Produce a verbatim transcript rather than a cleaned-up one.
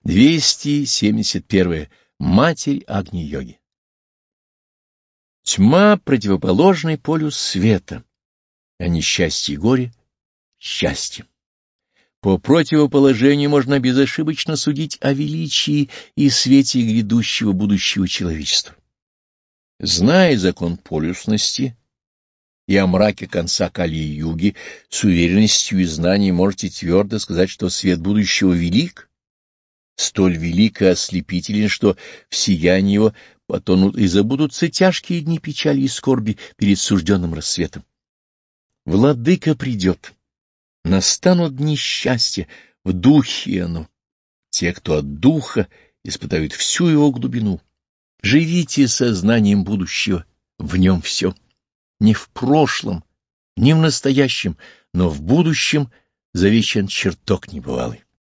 двести семьдесят первое. Матерь Агни-йоги. Тьма — противоположный полюс света, а несчастье и горе — счастье. По противоположению можно безошибочно судить о величии и свете грядущего будущего человечества. Зная закон полюсности и о мраке конца Кали-юги, с уверенностью и знанием можете твердо сказать, что свет будущего велик, столь велик и ослепителен, что в сиянии его потонут и забудутся тяжкие дни печали и скорби перед сужденным рассветом. Владыка придет, настанут дни счастья, в духе оно. Те, кто от духа, испытают всю его глубину. Живите сознанием будущего, в нем все. Не в прошлом, не в настоящем, но в будущем завещан чертог небывалый.